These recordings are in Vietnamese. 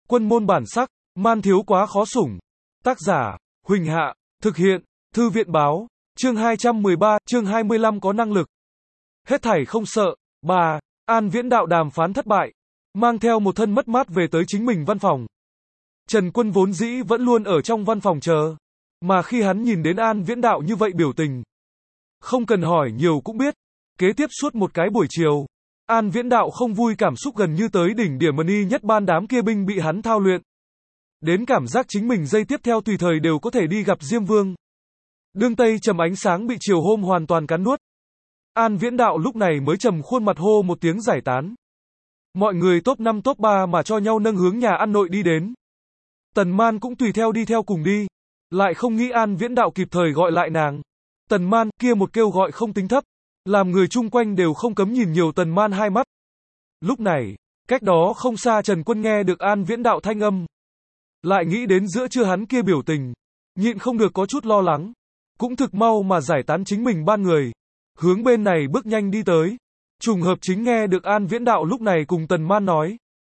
Quân môn bản sắc, man thiếu quá khó sủng. Tác giả, Huỳnh Hạ, thực hiện, Thư viện báo, chương 213, chương 25 có năng lực. Hết thảy không sợ. 3. An Viễn Đạo đàm phán thất bại, mang theo một thân mất mát về tới chính mình văn phòng. Trần Quân vốn dĩ vẫn luôn ở trong văn phòng chờ, mà khi hắn nhìn đến An Viễn Đạo như vậy biểu tình, không cần hỏi nhiều cũng biết, kế tiếp suốt một cái buổi chiều, An Viễn Đạo không vui cảm xúc gần như tới đỉnh điểm mani nhất ban đám kia binh bị hắn thao luyện. Đến cảm giác chính mình giây tiếp theo tùy thời đều có thể đi gặp Diêm Vương. Đương Tây trầm ánh sáng bị chiều hôm hoàn toàn cắn nuốt. An Viễn Đạo lúc này mới trầm khuôn mặt hô một tiếng giải tán. Mọi người top 5 top 3 mà cho nhau nâng hướng nhà ăn nội đi đến. Tần Man cũng tùy theo đi theo cùng đi. Lại không nghĩ An Viễn Đạo kịp thời gọi lại nàng. Tần Man kia một kêu gọi không tính thấp, làm người chung quanh đều không cấm nhìn nhiều Tần Man hai mắt. Lúc này, cách đó không xa Trần Quân nghe được An Viễn Đạo thanh âm. Lại nghĩ đến giữa trưa hắn kia biểu tình, nhịn không được có chút lo lắng. Cũng thực mau mà giải tán chính mình ban người, hướng bên này bước nhanh đi tới. Trùng hợp chính nghe được An Viễn Đạo lúc này cùng Tần Man nói.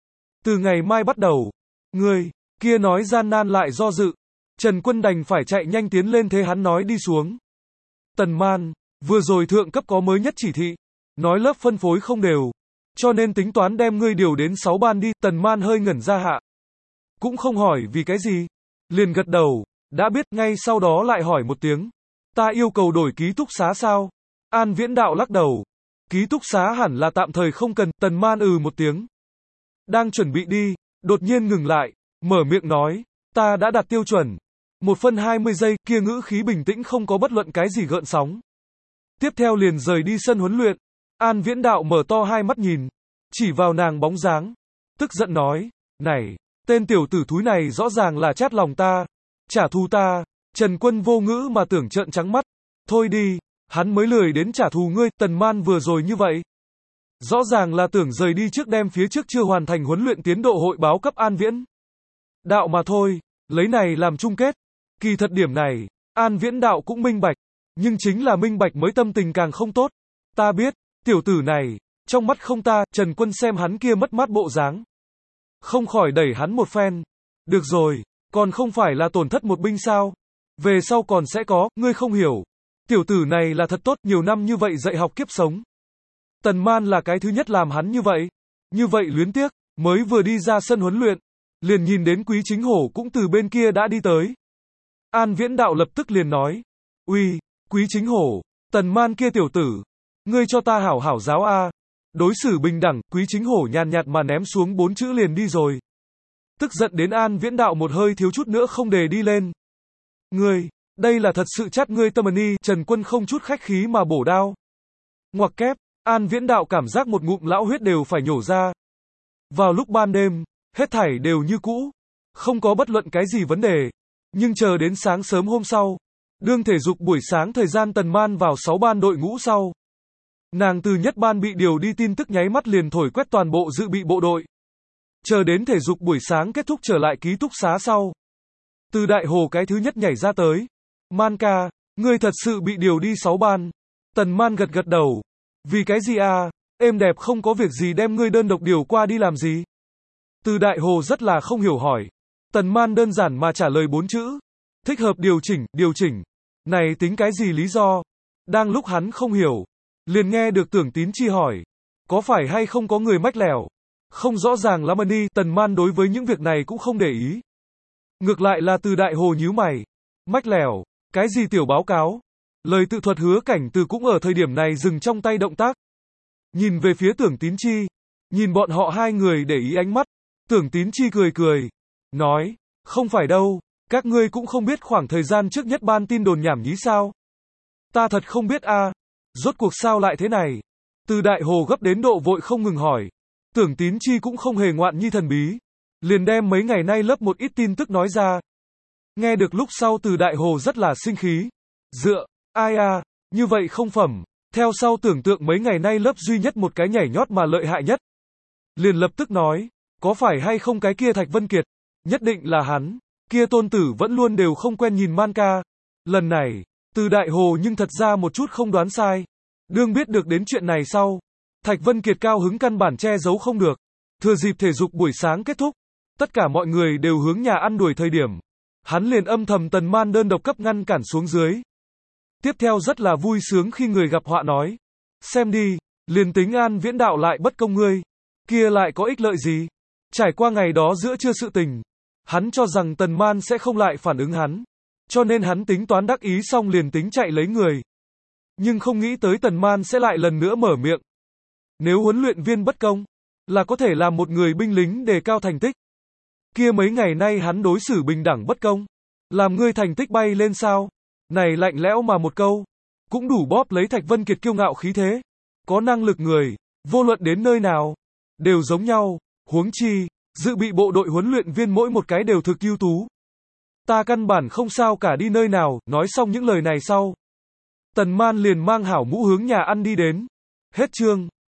Từ ngày mai bắt đầu, người kia nói gian nan lại do dự. Trần Quân đành phải chạy nhanh tiến lên thế hắn nói đi xuống. Tần Man, vừa rồi thượng cấp có mới nhất chỉ thị, nói lớp phân phối không đều, cho nên tính toán đem ngươi điều đến 6 ban đi. Tần Man hơi ngẩn ra hạ, cũng không hỏi vì cái gì, liền gật đầu, đã biết. Ngay sau đó lại hỏi một tiếng, ta yêu cầu đổi ký túc xá sao? An Viễn Đạo lắc đầu, ký túc xá hẳn là tạm thời không cần. Tần Man một tiếng, đang chuẩn bị đi, đột nhiên ngừng lại, mở miệng nói, ta đã đặt tiêu chuẩn. 1 phân 20 giây, kia ngữ khí bình tĩnh không có bất luận cái gì gợn sóng. Tiếp theo liền rời đi sân huấn luyện. An Viễn Đạo mở to hai mắt nhìn, chỉ vào nàng bóng dáng, tức giận nói, này, tên tiểu tử thúi này rõ ràng là chát lòng ta, trả thù ta. Trần Quân vô ngữ mà tưởng trợn trắng mắt, thôi đi, hắn mới lười đến trả thù ngươi. Tần Man vừa rồi như vậy, rõ ràng là tưởng rời đi trước đem phía trước chưa hoàn thành huấn luyện tiến độ hội báo cấp An Viễn Đạo mà thôi, lấy này làm chung kết. Kỳ thật điểm này, An Viễn Đạo cũng minh bạch, nhưng chính là minh bạch mới tâm tình càng không tốt. Ta biết, tiểu tử này, trong mắt không ta. Trần Quân xem hắn kia mất mát bộ dáng, không khỏi đẩy hắn một phen. Được rồi, còn không phải là tổn thất một binh sao? Về sau còn sẽ có, ngươi không hiểu. Tiểu tử này là thật tốt, nhiều năm như vậy dạy học kiếp sống. Tần Man là cái thứ nhất làm hắn như vậy luyến tiếc, mới vừa đi ra sân huấn luyện, liền nhìn đến Quý Chính Hổ cũng từ bên kia đã đi tới. An Viễn Đạo lập tức liền nói, uy, Quý Chính Hổ, Tần Man kia tiểu tử, ngươi cho ta hảo hảo giáo a. Đối xử bình đẳng. Quý Chính Hổ nhàn nhạt mà ném xuống 4 chữ liền đi rồi. Tức giận đến An Viễn Đạo một hơi thiếu chút nữa không đề đi lên. Ngươi, đây là thật sự chát ngươi tâm ni. Trần Quân không chút khách khí mà bổ đao. Ngoặc kép, An Viễn Đạo cảm giác một ngụm lão huyết đều phải nhổ ra. Vào lúc ban đêm, hết thảy đều như cũ, không có bất luận cái gì vấn đề. Nhưng chờ đến sáng sớm hôm sau, đương thể dục buổi sáng thời gian Tần Man vào 6 ban đội ngũ sau, nàng từ nhất ban bị điều đi tin tức nháy mắt liền thổi quét toàn bộ dự bị bộ đội. Chờ đến thể dục buổi sáng kết thúc trở lại ký túc xá sau, từ đại hồ cái thứ nhất nhảy ra tới, Man ca, ngươi thật sự bị điều đi 6 ban. Tần Man gật gật đầu, vì cái gì à, êm đẹp không có việc gì đem ngươi đơn độc điều qua đi làm gì? Từ đại hồ rất là không hiểu hỏi. Tần Man đơn giản mà trả lời 4 chữ, thích hợp điều chỉnh, này tính cái gì lý do? Đang lúc hắn không hiểu, liền nghe được Tưởng Tín Chi hỏi, có phải hay không có người mách lẻo? Không rõ ràng lắm đi. Tần Man đối với những việc này cũng không để ý. Ngược lại là Từ đại hồ nhíu mày, mách lẻo, cái gì tiểu báo cáo? Lời tự thuật Hứa Cảnh Từ cũng ở thời điểm này dừng trong tay động tác. Nhìn về phía Tưởng Tín Chi, nhìn bọn họ hai người để ý ánh mắt, Tưởng Tín Chi cười, nói, không phải đâu, các ngươi cũng không biết khoảng thời gian trước nhất ban tin đồn nhảm nhí sao? Ta thật không biết a, rốt cuộc sao lại thế này? Từ đại hồ gấp đến độ vội không ngừng hỏi. Tưởng Tín Chi cũng không hề ngoạn nhi thần bí, liền đem mấy ngày nay lớp một ít tin tức nói ra. Nghe được lúc sau Từ đại hồ rất là sinh khí. Ai à, như vậy không phẩm. Theo sau tưởng tượng mấy ngày nay lớp duy nhất một cái nhảy nhót mà lợi hại nhất. Liền lập tức nói, có phải hay không cái kia Thạch Vân Kiệt? Nhất định là hắn, kia tôn tử vẫn luôn đều không quen nhìn Man ca. Lần này, Từ đại hồ nhưng thật ra một chút không đoán sai. Đương biết được đến chuyện này sau, Thạch Vân Kiệt cao hứng căn bản che giấu không được. Thừa dịp thể dục buổi sáng kết thúc, Tất cả mọi người đều hướng nhà ăn đuổi thời điểm. Hắn liền âm thầm Tần Man đơn độc cấp ngăn cản xuống dưới. Tiếp theo rất là vui sướng khi người gặp họa nói. Xem đi, liền tính An Viễn đạo lại bất công ngươi. Kia lại có ích lợi gì? Trải qua ngày đó giữa trưa sự tình. Hắn cho rằng Tần Man sẽ không lại phản ứng hắn. Cho nên hắn tính toán đắc ý xong liền tính chạy lấy người. Nhưng không nghĩ tới Tần Man sẽ lại lần nữa mở miệng. Nếu huấn luyện viên bất công, là có thể làm một người binh lính đề cao thành tích. Kia mấy ngày nay hắn đối xử bình đẳng bất công. Làm ngươi thành tích bay lên sao? Này lạnh lẽo mà một câu. Cũng đủ bóp lấy Thạch Vân Kiệt kiêu ngạo khí thế. Có năng lực người, vô luận đến nơi nào, đều giống nhau. Huống chi, dự bị bộ đội huấn luyện viên mỗi một cái đều thực ưu tú. Ta căn bản không sao cả đi nơi nào. Nói xong những lời này sau, Tần Man liền mang hảo mũ hướng nhà ăn đi đến. Hết chương.